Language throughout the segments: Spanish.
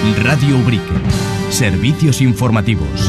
Radio Ubrique. Servicios informativos.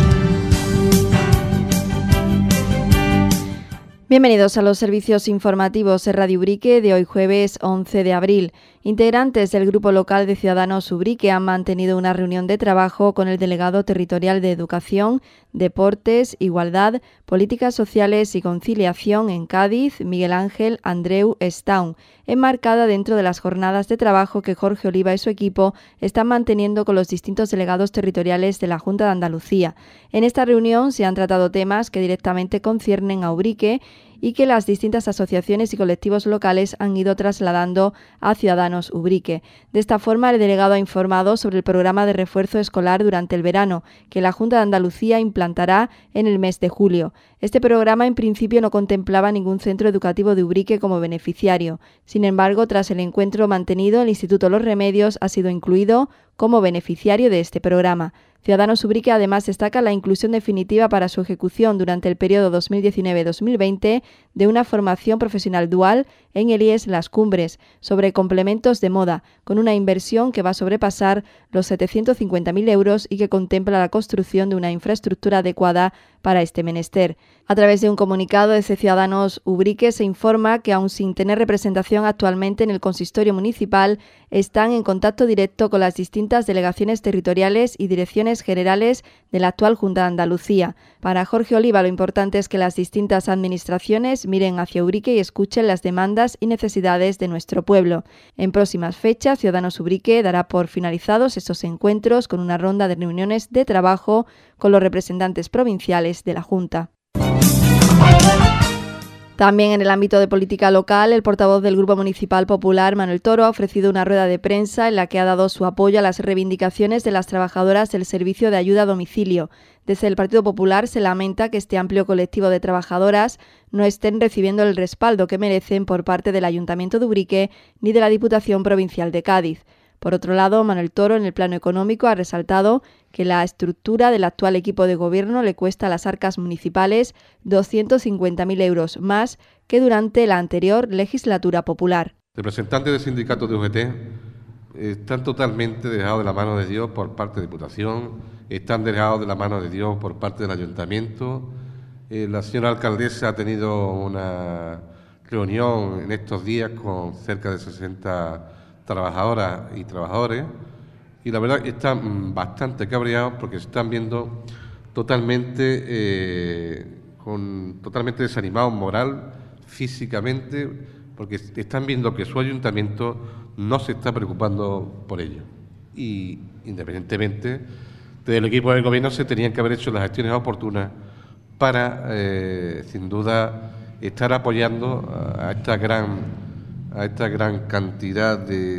Bienvenidos a los servicios informativos de Radio Ubrique de hoy jueves 11 de abril. Integrantes del Grupo Local de Ciudadanos Ubrique han mantenido una reunión de trabajo con el delegado territorial de Educación, Deportes, Igualdad, Políticas Sociales y Conciliación en Cádiz, Miguel Ángel Andreu Estaun, enmarcada dentro de las jornadas de trabajo que Jorge Oliva y su equipo están manteniendo con los distintos delegados territoriales de la Junta de Andalucía. En esta reunión se han tratado temas que directamente conciernen a Ubrique y que las distintas asociaciones y colectivos locales han ido trasladando a Ciudadanos Ubrique. De esta forma, el delegado ha informado sobre el programa de refuerzo escolar durante el verano, que la Junta de Andalucía implantará en el mes de julio. Este programa en principio no contemplaba ningún centro educativo de Ubrique como beneficiario. Sin embargo, tras el encuentro mantenido, el Instituto Los Remedios ha sido incluido como beneficiario de este programa. Ciudadanos Ubrique además destaca la inclusión definitiva para su ejecución durante el periodo 2019-2020 de una formación profesional dual en el IES Las Cumbres sobre complementos de moda, con una inversión que va a sobrepasar los 750.000 euros y que contempla la construcción de una infraestructura adecuada para este menester. A través de un comunicado desde Ciudadanos Ubrique se informa que, aun sin tener representación actualmente en el consistorio municipal, están en contacto directo con las distintas delegaciones territoriales y direcciones generales de la actual Junta de Andalucía. Para Jorge Oliva, lo importante es que las distintas administraciones miren hacia Ubrique y escuchen las demandas y necesidades de nuestro pueblo. En próximas fechas, Ciudadanos Ubrique dará por finalizados estos encuentros con una ronda de reuniones de trabajo con los representantes provinciales de la Junta. También en el ámbito de política local, el portavoz del Grupo Municipal Popular, Manuel Toro, ha ofrecido una rueda de prensa en la que ha dado su apoyo a las reivindicaciones de las trabajadoras del servicio de ayuda a domicilio. Desde el Partido Popular se lamenta que este amplio colectivo de trabajadoras no estén recibiendo el respaldo que merecen por parte del Ayuntamiento de Ubrique ni de la Diputación Provincial de Cádiz. Por otro lado, Manuel Toro, en el plano económico, ha resaltado que la estructura del actual equipo de gobierno le cuesta a las arcas municipales 250.000 euros más que durante la anterior legislatura popular. Representantes del sindicato de UGT están totalmente dejados de la mano de Dios por parte de Diputación, están dejados de la mano de Dios por parte del Ayuntamiento. La señora alcaldesa ha tenido una reunión en estos días con cerca de 60 trabajadoras y trabajadores, y la verdad que están bastante cabreados porque se están viendo totalmente desanimados moral, físicamente, porque están viendo que su ayuntamiento no se está preocupando por ello. Y independientemente del equipo del gobierno se tenían que haber hecho las gestiones oportunas para, sin duda, estar apoyando a esta gran cantidad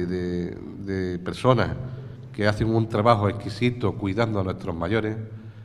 de personas que hacen un trabajo exquisito cuidando a nuestros mayores,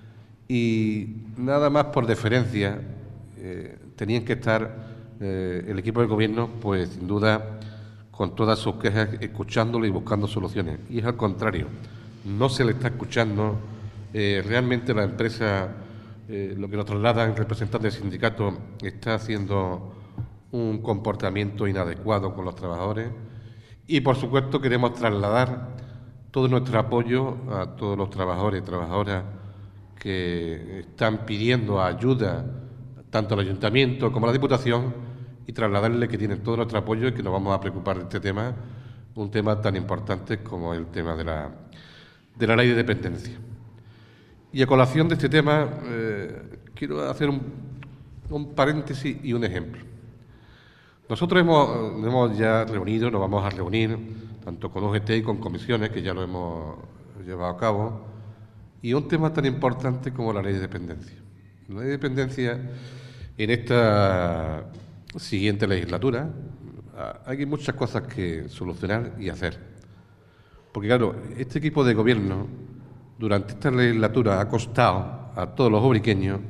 y nada más por deferencia tenían que estar el equipo del gobierno, pues sin duda, con todas sus quejas, escuchándolo y buscando soluciones. Y es al contrario, no se le está escuchando. Realmente la empresa, lo que nos trasladan representantes del sindicato, está haciendo un comportamiento inadecuado con los trabajadores, y por supuesto queremos trasladar todo nuestro apoyo a todos los trabajadores y trabajadoras que están pidiendo ayuda tanto al Ayuntamiento como a la Diputación, y trasladarles que tienen todo nuestro apoyo y que nos vamos a preocupar de este tema, un tema tan importante como el tema de la ley de dependencia. Y a colación de este tema quiero hacer un paréntesis y un ejemplo. Nosotros hemos ya reunido, nos vamos a reunir tanto con UGT y con comisiones, que ya lo hemos llevado a cabo, y un tema tan importante como la ley de dependencia. La ley de dependencia, en esta siguiente legislatura, hay muchas cosas que solucionar y hacer. Porque claro, este equipo de gobierno durante esta legislatura ha costado a todos los ubriqueños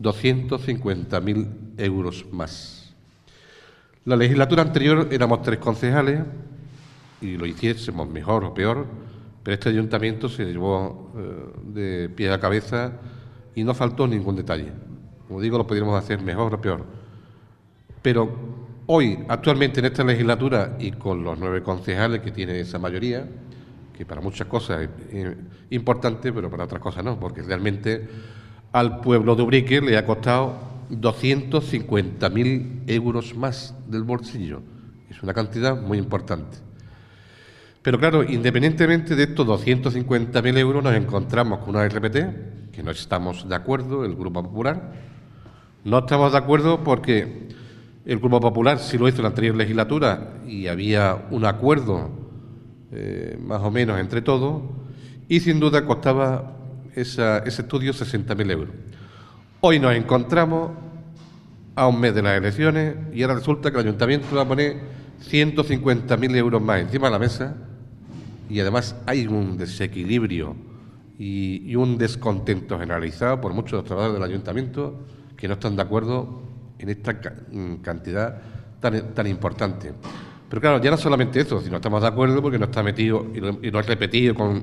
250.000 euros más. La legislatura anterior éramos 3 concejales y lo hiciésemos mejor o peor, pero este ayuntamiento se llevó de pie a cabeza y no faltó ningún detalle. Como digo, lo podríamos hacer mejor o peor. Pero hoy, actualmente en esta legislatura, y con los 9 concejales que tiene esa mayoría, que para muchas cosas es importante, pero para otras cosas no, porque realmente al pueblo de Ubrique le ha costado 250.000 euros más del bolsillo. Es una cantidad muy importante. Pero claro, independientemente de estos 250.000 euros, nos encontramos con una RPT, que no estamos de acuerdo, el Grupo Popular. No estamos de acuerdo porque el Grupo Popular sí lo hizo en la anterior legislatura y había un acuerdo más o menos entre todos, y sin duda costaba ese estudio 60.000 euros. Hoy nos encontramos a un mes de las elecciones y ahora resulta que el Ayuntamiento va a poner 150.000 euros más encima de la mesa, y además hay un desequilibrio y un descontento generalizado por muchos de los trabajadores del Ayuntamiento que no están de acuerdo en esta cantidad tan importante. Pero claro, ya no solamente eso, sino estamos de acuerdo porque no está metido, y lo he repetido con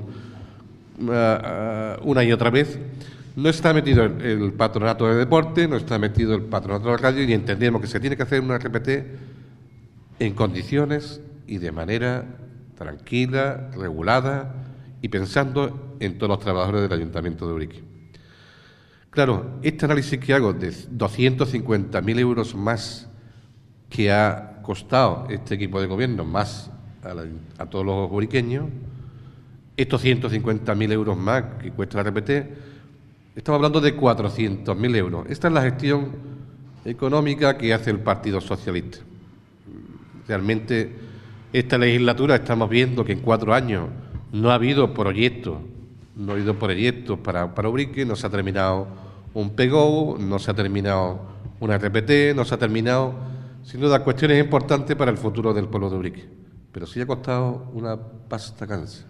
una y otra vez, no está metido el Patronato de Deporte, no está metido el Patronato de Radio, y entendemos que se tiene que hacer una RPT en condiciones y de manera tranquila, regulada y pensando en todos los trabajadores del Ayuntamiento de Ubrique. Claro, este análisis que hago de 250.000 euros más que ha costado este equipo de gobierno, más a todos los ubriqueños, estos 150.000 euros más que cuesta la RPT, estamos hablando de 400.000 euros. Esta es la gestión económica que hace el Partido Socialista. Realmente, esta legislatura estamos viendo que en 4 años no ha habido proyectos, para Ubrique, no se ha terminado un PGO, no se ha terminado una RPT, no se ha terminado, sin duda, cuestiones importantes para el futuro del pueblo de Ubrique. Pero sí ha costado una pasta cansa,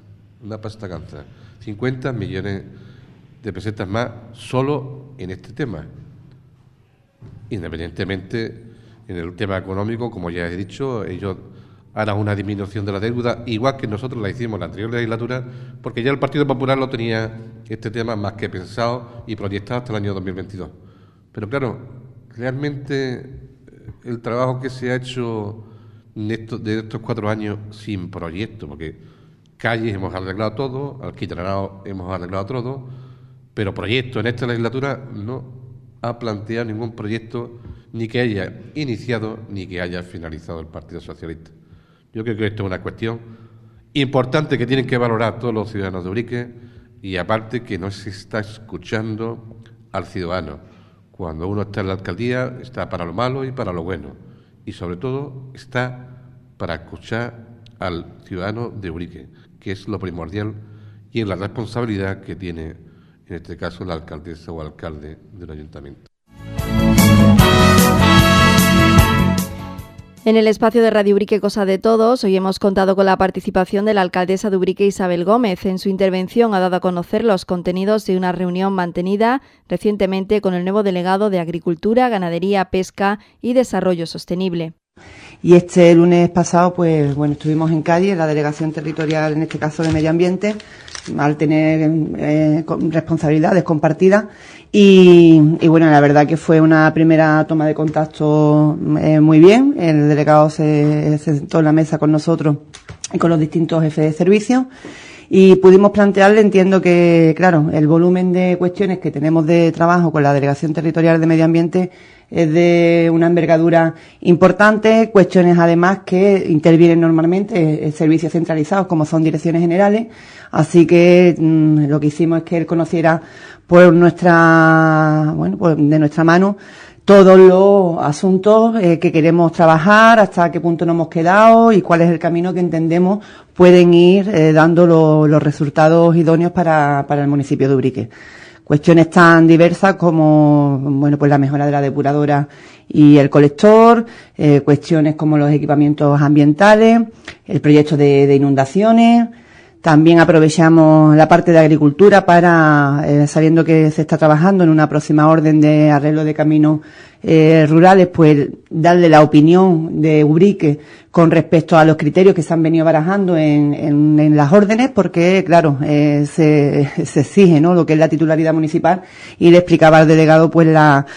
50 millones de pesetas más solo en este tema. Independientemente, en el tema económico, como ya he dicho, ellos harán una disminución de la deuda, igual que nosotros la hicimos en la anterior legislatura, porque ya el Partido Popular lo tenía este tema más que pensado y proyectado hasta el año 2022. Pero claro, realmente el trabajo que se ha hecho de estos 4 años sin proyecto, porque calles hemos arreglado todo, alquitranados hemos arreglado todo, pero proyecto en esta legislatura no ha planteado ningún proyecto, ni que haya iniciado ni que haya finalizado el Partido Socialista. Yo creo que esto es una cuestión importante que tienen que valorar todos los ciudadanos de Ubrique, y aparte que no se está escuchando al ciudadano. Cuando uno está en la alcaldía está para lo malo y para lo bueno, y sobre todo está para escuchar al ciudadano de Ubrique, que es lo primordial y es la responsabilidad que tiene en este caso la alcaldesa o alcalde del ayuntamiento. En el espacio de Radio Ubrique Cosa de Todos, hoy hemos contado con la participación de la alcaldesa de Ubrique, Isabel Gómez. En su intervención ha dado a conocer los contenidos de una reunión mantenida recientemente con el nuevo delegado de Agricultura, Ganadería, Pesca y Desarrollo Sostenible. Y este lunes pasado, pues bueno, estuvimos en Cádiz, en la delegación territorial, en este caso de Medio Ambiente, al tener responsabilidades compartidas. Y bueno, la verdad que fue una primera toma de contacto muy bien. El delegado se sentó en la mesa con nosotros y con los distintos jefes de servicio y pudimos plantearle, entiendo que, claro, el volumen de cuestiones que tenemos de trabajo con la Delegación Territorial de Medio Ambiente es de una envergadura importante, cuestiones además que intervienen normalmente en servicios centralizados como son direcciones generales, así que lo que hicimos es que él conociera pues de nuestra mano todos los asuntos que queremos trabajar, hasta qué punto nos hemos quedado y cuál es el camino que entendemos pueden ir dando los resultados idóneos para el municipio de Ubrique. Cuestiones tan diversas como, bueno, pues la mejora de la depuradora y el colector, cuestiones como los equipamientos ambientales, el proyecto de inundaciones. También aprovechamos la parte de agricultura para, sabiendo que se está trabajando en una próxima orden de arreglo de caminos rurales, pues darle la opinión de Ubrique con respecto a los criterios que se han venido barajando en las órdenes, porque, claro, se exige, ¿no?, lo que es la titularidad municipal, y le explicaba al delegado, pues, la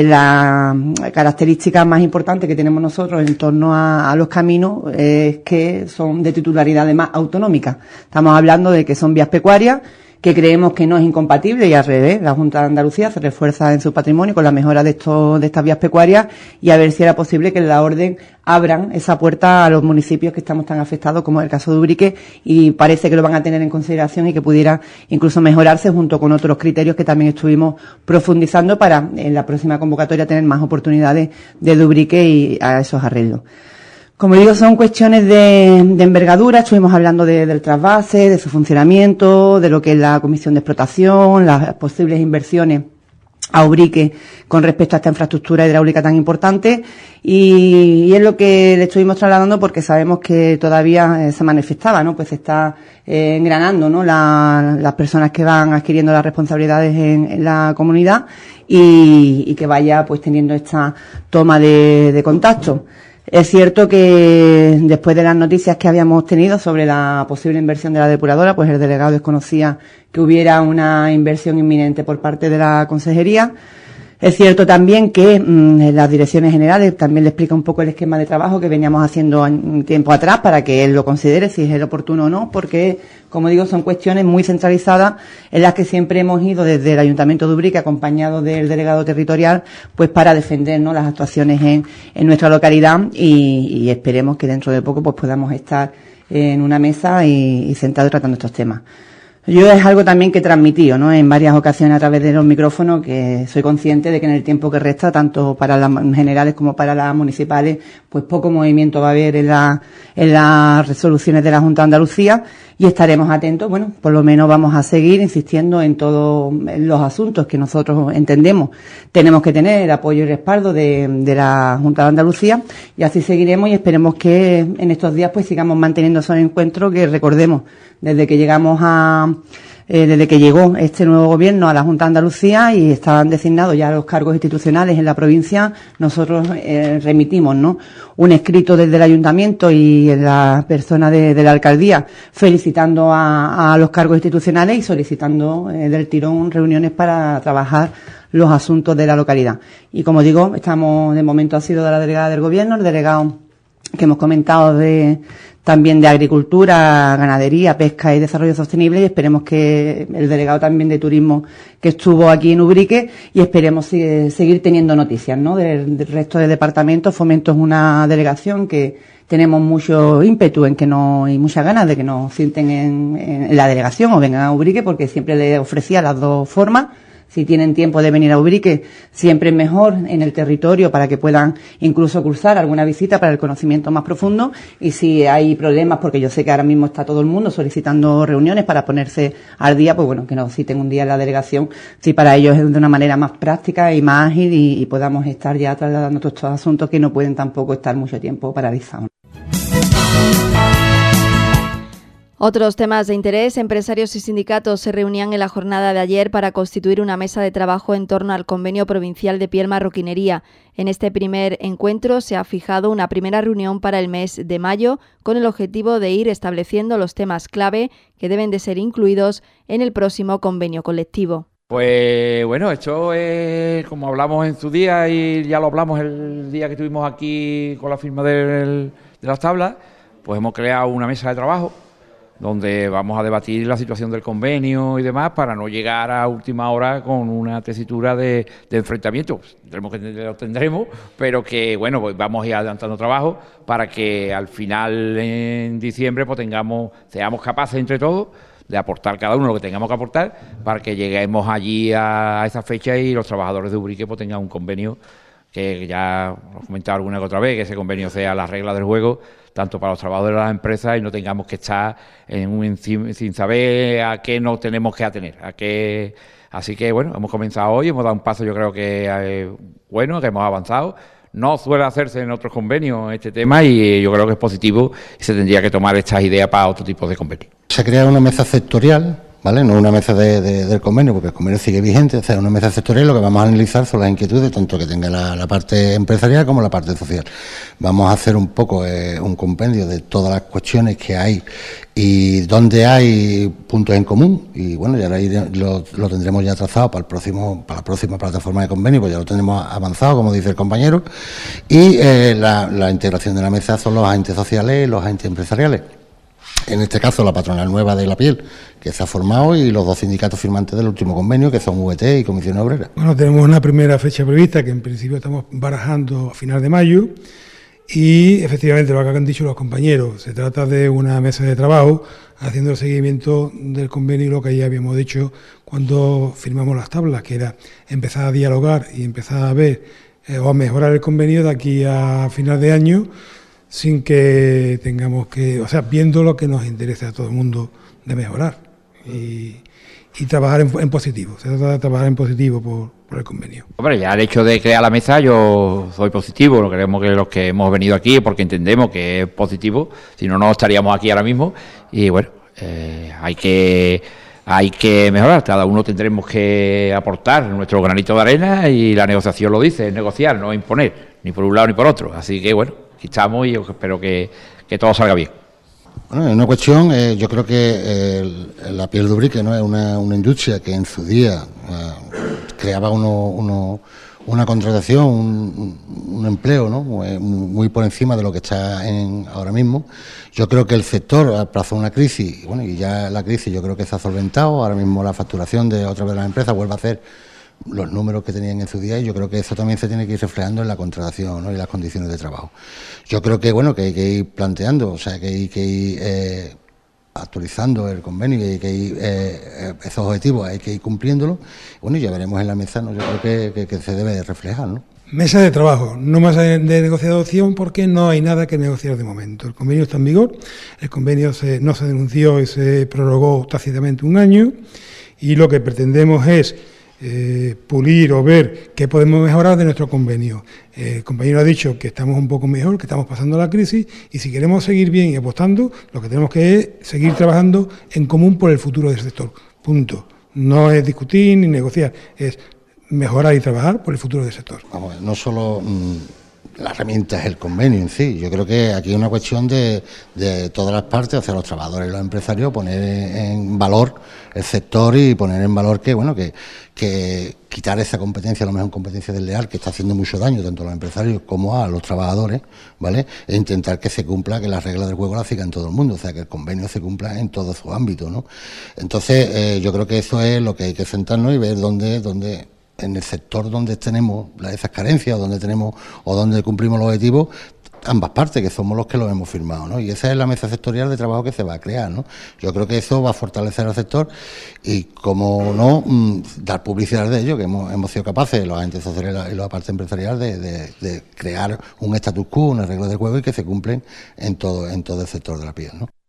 característica más importante que tenemos nosotros en torno a los caminos es que son de titularidad además autonómica. Estamos hablando de que son vías pecuarias, que creemos que no es incompatible, y al revés, la Junta de Andalucía se refuerza en su patrimonio con la mejora de estas vías pecuarias, y a ver si era posible que en la orden abran esa puerta a los municipios que estamos tan afectados, como es el caso de Ubrique, y parece que lo van a tener en consideración y que pudiera incluso mejorarse junto con otros criterios que también estuvimos profundizando para en la próxima convocatoria tener más oportunidades de Ubrique y a esos arreglos. Como digo, son cuestiones de envergadura. Estuvimos hablando del trasvase, de su funcionamiento, de lo que es la comisión de explotación, las posibles inversiones a Ubrique con respecto a esta infraestructura hidráulica tan importante, y es lo que le estuvimos trasladando, porque sabemos que todavía se manifestaba, ¿no?, pues se está engranando, ¿no?, las personas que van adquiriendo las responsabilidades en la comunidad, y que vaya pues teniendo esta toma de contacto. Es cierto que después de las noticias que habíamos tenido sobre la posible inversión de la depuradora, pues el delegado desconocía que hubiera una inversión inminente por parte de la consejería. Es cierto también que en las direcciones generales también le explica un poco el esquema de trabajo que veníamos haciendo en tiempo atrás, para que él lo considere si es el oportuno o no, porque, como digo, son cuestiones muy centralizadas en las que siempre hemos ido desde el Ayuntamiento de Ubrique, acompañado del delegado territorial, pues para defender, ¿no?, las actuaciones en nuestra localidad, y esperemos que dentro de poco pues podamos estar en una mesa y sentados tratando estos temas. Yo es algo también que he transmitido, ¿no?, en varias ocasiones a través de los micrófonos, que soy consciente de que en el tiempo que resta, tanto para las generales como para las municipales, pues poco movimiento va a haber en las resoluciones de la Junta de Andalucía, y estaremos atentos. Bueno, por lo menos vamos a seguir insistiendo en todos los asuntos que nosotros entendemos tenemos que tener el apoyo y respaldo de la Junta de Andalucía, y así seguiremos, y esperemos que en estos días pues sigamos manteniendo esos encuentros que, recordemos, desde que llegó este nuevo gobierno a la Junta de Andalucía y estaban designados ya los cargos institucionales en la provincia, nosotros remitimos, ¿no?, un escrito desde el ayuntamiento y en la persona de la alcaldía, felicitando a los cargos institucionales y solicitando del tirón reuniones para trabajar los asuntos de la localidad. Y como digo, de momento ha sido de la delegada del gobierno, el delegado que hemos comentado también de agricultura, ganadería, pesca y desarrollo sostenible, y esperemos que el delegado también de turismo que estuvo aquí en Ubrique, y esperemos seguir teniendo noticias, ¿no?, del resto de departamentos. Fomento es una delegación que tenemos mucho ímpetu y muchas ganas de que nos sienten en la delegación o vengan a Ubrique, porque siempre les ofrecía las dos formas. Si tienen tiempo de venir a Ubrique, siempre es mejor en el territorio, para que puedan incluso cursar alguna visita para el conocimiento más profundo. Y si hay problemas, porque yo sé que ahora mismo está todo el mundo solicitando reuniones para ponerse al día, pues bueno, que nos citen un día en la delegación, si para ellos es de una manera más práctica y más ágil, y podamos estar ya trasladando todos estos asuntos que no pueden tampoco estar mucho tiempo paralizados. Otros temas de interés: empresarios y sindicatos se reunían en la jornada de ayer para constituir una mesa de trabajo en torno al convenio provincial de piel marroquinería. En este primer encuentro se ha fijado una primera reunión para el mes de mayo, con el objetivo de ir estableciendo los temas clave que deben de ser incluidos en el próximo convenio colectivo. Pues bueno, esto es como hablamos en su día, y ya lo hablamos el día que estuvimos aquí con la firma de las tablas. Pues hemos creado una mesa de trabajo donde vamos a debatir la situación del convenio y demás, para no llegar a última hora con una tesitura de enfrentamiento. Lo tendremos, pero que bueno, pues vamos a ir adelantando trabajo para que al final, en diciembre, pues seamos capaces entre todos de aportar cada uno lo que tengamos que aportar, para que lleguemos allí a esa fecha y los trabajadores de Ubrique pues tengan un convenio que ya os he comentado alguna que otra vez, que ese convenio sea la regla del juego, tanto para los trabajadores de las empresas, y no tengamos que estar sin saber a qué nos tenemos que atener, Así que bueno, hemos comenzado hoy, hemos dado un paso, yo creo que bueno, que hemos avanzado. No suele hacerse en otros convenios este tema, y yo creo que es positivo, y se tendría que tomar estas ideas para otro tipo de convenios. Se crea una mesa sectorial ¿vale? No una mesa del convenio, porque el convenio sigue vigente, o sea, una mesa sectorial. Lo que vamos a analizar son las inquietudes, tanto que tenga la parte empresarial como la parte social. Vamos a hacer un poco un compendio de todas las cuestiones que hay y donde hay puntos en común, y bueno, ya lo tendremos ya trazado para la próxima plataforma de convenio, pues ya lo tendremos avanzado, como dice el compañero, y la integración de la mesa son los agentes sociales y los agentes empresariales. En este caso, la patronal nueva de la piel, que se ha formado, y los 2 sindicatos firmantes del último convenio, que son VT y Comisiones Obreras. Bueno, tenemos una primera fecha prevista, que en principio estamos barajando a final de mayo, y efectivamente lo que han dicho los compañeros, se trata de una mesa de trabajo haciendo el seguimiento del convenio y lo que ya habíamos dicho cuando firmamos las tablas, que era empezar a dialogar y empezar a ver o a mejorar el convenio de aquí a final de año, sin que tengamos que, o sea, viendo lo que nos interesa a todo el mundo de mejorar y trabajar en positivo. Se trata de trabajar en positivo por el convenio. Hombre, ya el hecho de crear la mesa, yo soy positivo, lo creemos que los que hemos venido aquí porque entendemos que es positivo, si no, no estaríamos aquí ahora mismo, y bueno, hay que mejorar, cada uno tendremos que aportar nuestro granito de arena, y la negociación lo dice, es negociar, no imponer, ni por un lado ni por otro, así que bueno, aquí estamos y espero que todo salga bien. Bueno, es una cuestión, yo creo que la piel de Ubrique, ¿no?, es una industria que en su día creaba una contratación, un empleo, ¿no?, muy por encima de lo que está ahora mismo. Yo creo que el sector pasó una crisis, bueno, y ya la crisis yo creo que se ha solventado. Ahora mismo la facturación de otra vez las empresas vuelve a hacer los números que tenían en su día, y yo creo que eso también se tiene que ir reflejando en la contratación, ¿no?, y las condiciones de trabajo. Yo creo que bueno, que hay que ir planteando, o sea, que hay que ir actualizando el convenio, y hay que ir esos objetivos hay que ir cumpliéndolos. Bueno, y ya veremos en la mesa, ¿no?, yo creo que se debe reflejar, ¿no? Mesa de trabajo, no mesa de negociación, porque no hay nada que negociar de momento. El convenio está en vigor, el convenio no se denunció y se prorrogó tácitamente un año, y lo que pretendemos es pulir o ver qué podemos mejorar de nuestro convenio. El compañero ha dicho que estamos un poco mejor, que estamos pasando la crisis, y si queremos seguir bien y apostando, lo que tenemos que es seguir trabajando en común por el futuro del sector. Punto. No es discutir ni negociar, es mejorar y trabajar por el futuro del sector. Vamos, no solo la herramienta es el convenio en sí. Yo creo que aquí es una cuestión de todas las partes, o sea, los trabajadores y los empresarios, poner en valor el sector y poner en valor que, bueno, que quitar esa competencia, a lo mejor competencia desleal, que está haciendo mucho daño tanto a los empresarios como a los trabajadores, ¿vale? E intentar que se cumpla, que las reglas del juego las sigan todo el mundo, o sea, que el convenio se cumpla en todo su ámbito, ¿no? Entonces, yo creo que eso es lo que hay que sentarnos y ver dónde en el sector donde tenemos esas carencias, o donde cumplimos los objetivos, ambas partes, que somos los que los hemos firmado, ¿no? Y esa es la mesa sectorial de trabajo que se va a crear, ¿no? Yo creo que eso va a fortalecer al sector y, como no, dar publicidad de ello, que hemos sido capaces, los agentes sociales y la parte empresarial, de crear un status quo, unas reglas de juego, y que se cumplen en todo el sector de la piel, ¿no?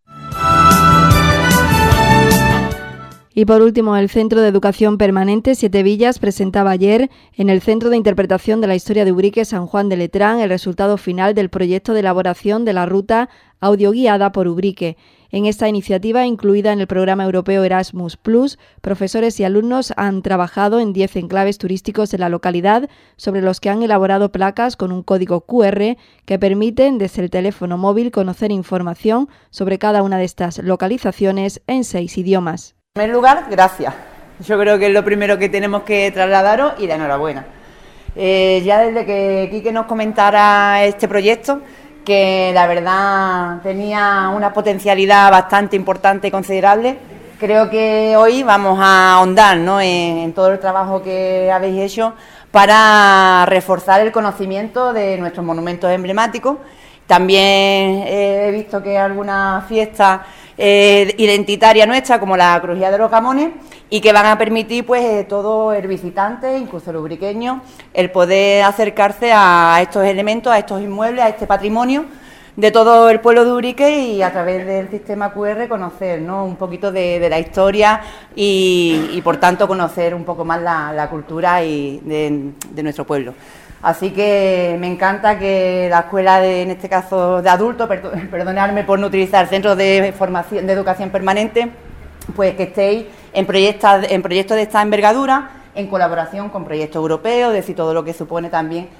Y por último, el Centro de Educación Permanente Siete Villas presentaba ayer en el Centro de Interpretación de la Historia de Ubrique San Juan de Letrán el resultado final del proyecto de elaboración de la ruta audioguiada por Ubrique. En esta iniciativa, incluida en el programa europeo Erasmus+, profesores y alumnos han trabajado en 10 enclaves turísticos de la localidad, sobre los que han elaborado placas con un código QR que permiten desde el teléfono móvil conocer información sobre cada una de estas localizaciones en 6 idiomas. En primer lugar, gracias. Yo creo que es lo primero que tenemos que trasladaros, y de enhorabuena. Ya desde que Quique nos comentara este proyecto, que la verdad tenía una potencialidad bastante importante y considerable, creo que hoy vamos a ahondar, ¿no?, en todo el trabajo que habéis hecho para reforzar el conocimiento de nuestros monumentos emblemáticos. También he visto que alguna fiesta identitaria nuestra, como la Crujía de los Gamones, y que van a permitir, pues, todo el visitante, incluso el ubriqueño, el poder acercarse a estos elementos, a estos inmuebles, a este patrimonio de todo el pueblo de Ubrique, y a través del sistema QR conocer, ¿no?, un poquito de la historia y por tanto conocer un poco más la cultura de nuestro pueblo. Así que me encanta que la escuela, en este caso de adultos, perdonadme por no utilizar centros de formación, de educación permanente, pues que estéis en proyectos de esta envergadura, en colaboración con proyectos europeos, es decir, todo lo que supone también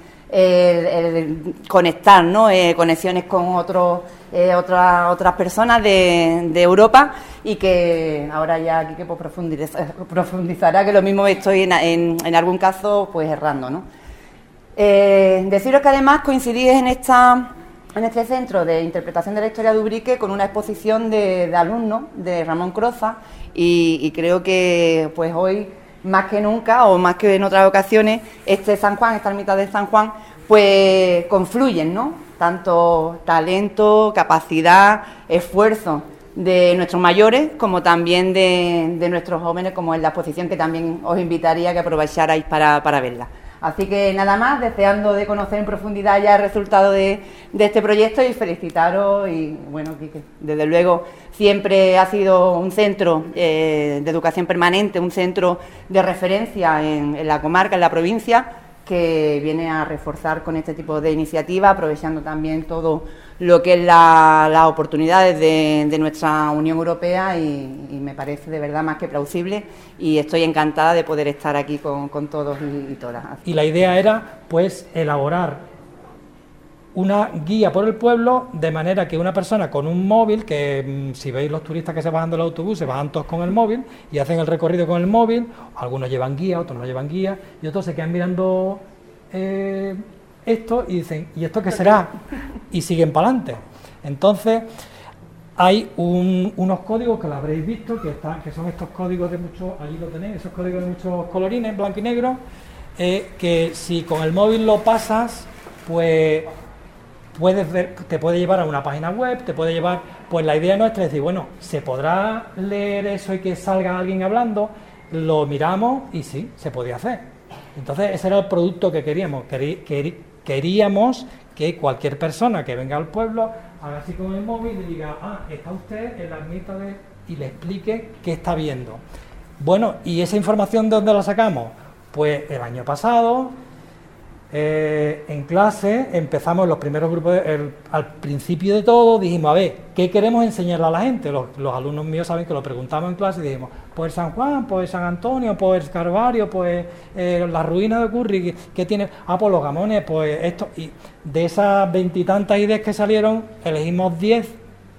el conectar, ¿no? Conexiones con otras personas de Europa, y que ahora ya aquí que pues profundizará, que lo mismo estoy en algún caso pues errando, ¿no? Deciros que además coincidís en este centro de interpretación de la historia de Ubrique con una exposición de alumnos de Ramón Croza, y creo que pues hoy más que nunca, o más que en otras ocasiones, San Juan, esta ermita de San Juan, pues confluyen, ¿no? Tanto talento, capacidad, esfuerzo de nuestros mayores, como también de nuestros jóvenes, como en la exposición, que también os invitaría a que aprovecharais para verla. Así que nada más, deseando de conocer en profundidad ya el resultado de este proyecto, y felicitaros. Y bueno, que desde luego siempre ha sido un centro de educación permanente, un centro de referencia en la comarca, en la provincia, que viene a reforzar con este tipo de iniciativas, aprovechando también todo lo que es las oportunidades de nuestra Unión Europea, y me parece de verdad más que plausible, y estoy encantada de poder estar aquí con todos y todas. Y la idea era pues elaborar una guía por el pueblo, de manera que una persona con un móvil, que si veis los turistas que se bajan del autobús, se bajan todos con el móvil y hacen el recorrido con el móvil, algunos llevan guía, otros no llevan guía, y otros se quedan mirando esto y dicen, ¿y esto qué será? Y siguen para adelante. Entonces hay unos códigos que lo habréis visto, que son estos códigos de muchos, allí lo tenéis, esos códigos de muchos colorines, blanco y negro, que si con el móvil lo pasas, pues puedes ver, te puede llevar a una página web, te puede llevar, pues la idea nuestra es decir, bueno, ¿se podrá leer eso y que salga alguien hablando? Lo miramos y sí, se podía hacer. Entonces ese era el producto que queríamos. Queríamos que cualquier persona que venga al pueblo haga así con el móvil y diga, está usted en la ermita y le explique qué está viendo. Bueno, ¿y esa información de dónde la sacamos? Pues el año pasado, en clase, empezamos los primeros grupos, al principio de todo, dijimos, a ver, ¿qué queremos enseñarle a la gente? Los alumnos míos saben que lo preguntamos en clase y dijimos, pues San Juan, pues San Antonio, pues el Calvario, pues las ruinas de Curri, ¿qué tiene? Pues los Gamones, pues esto. Y de esas 20 y tantas ideas que salieron, elegimos 10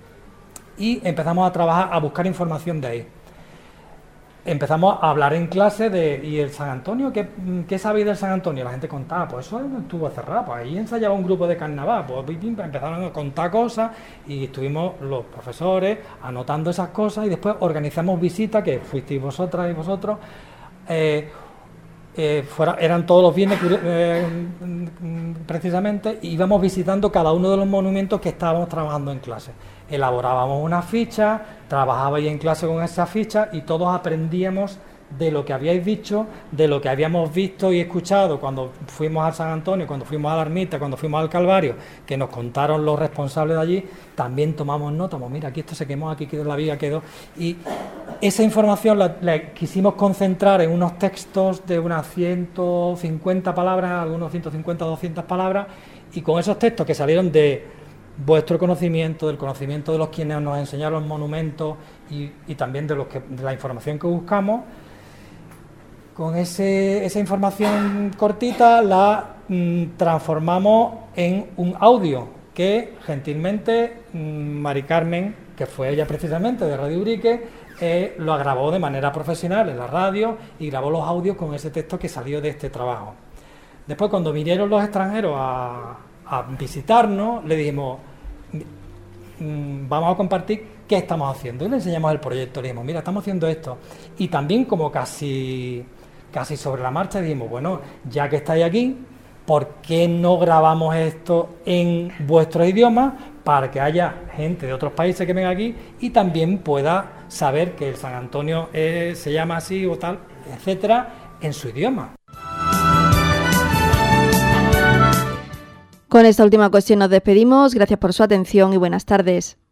y empezamos a trabajar, a buscar información de ahí. Empezamos a hablar en clase ¿y el San Antonio? ¿Qué sabéis del San Antonio? La gente contaba, pues eso estuvo cerrado, pues ahí ensayaba un grupo de carnaval, pues empezaron a contar cosas y estuvimos los profesores anotando esas cosas, y después organizamos visitas, que fuisteis vosotras y vosotros, eran todos los viernes precisamente, y íbamos visitando cada uno de los monumentos que estábamos trabajando en clase. Elaborábamos una ficha, trabajabais en clase con esa ficha y todos aprendíamos de lo que habíais dicho, de lo que habíamos visto y escuchado cuando fuimos al San Antonio, cuando fuimos a la ermita, cuando fuimos al Calvario, que nos contaron los responsables de allí. También tomamos nota, mira, aquí esto se quemó, aquí quedó la viga, quedó. Y esa información la quisimos concentrar en unos textos de unas 150 palabras, algunos 150 o 200 palabras, y con esos textos que salieron de vuestro conocimiento, del conocimiento de los quienes nos enseñaron los monumentos y también de la información que buscamos, con esa información cortita la transformamos en un audio que gentilmente Mari Carmen, que fue ella precisamente de Radio Ubrique, lo grabó de manera profesional en la radio y grabó los audios con ese texto que salió de este trabajo. Después, cuando vinieron los extranjeros a visitarnos, le dijimos, vamos a compartir qué estamos haciendo, y le enseñamos el proyecto. Le dijimos, mira, estamos haciendo esto, y también como casi sobre la marcha dijimos, bueno, ya que estáis aquí, ¿por qué no grabamos esto en vuestro idioma para que haya gente de otros países que venga aquí y también pueda saber que el San Antonio se llama así o tal, etcétera, en su idioma? Con esta última cuestión nos despedimos. Gracias por su atención y buenas tardes.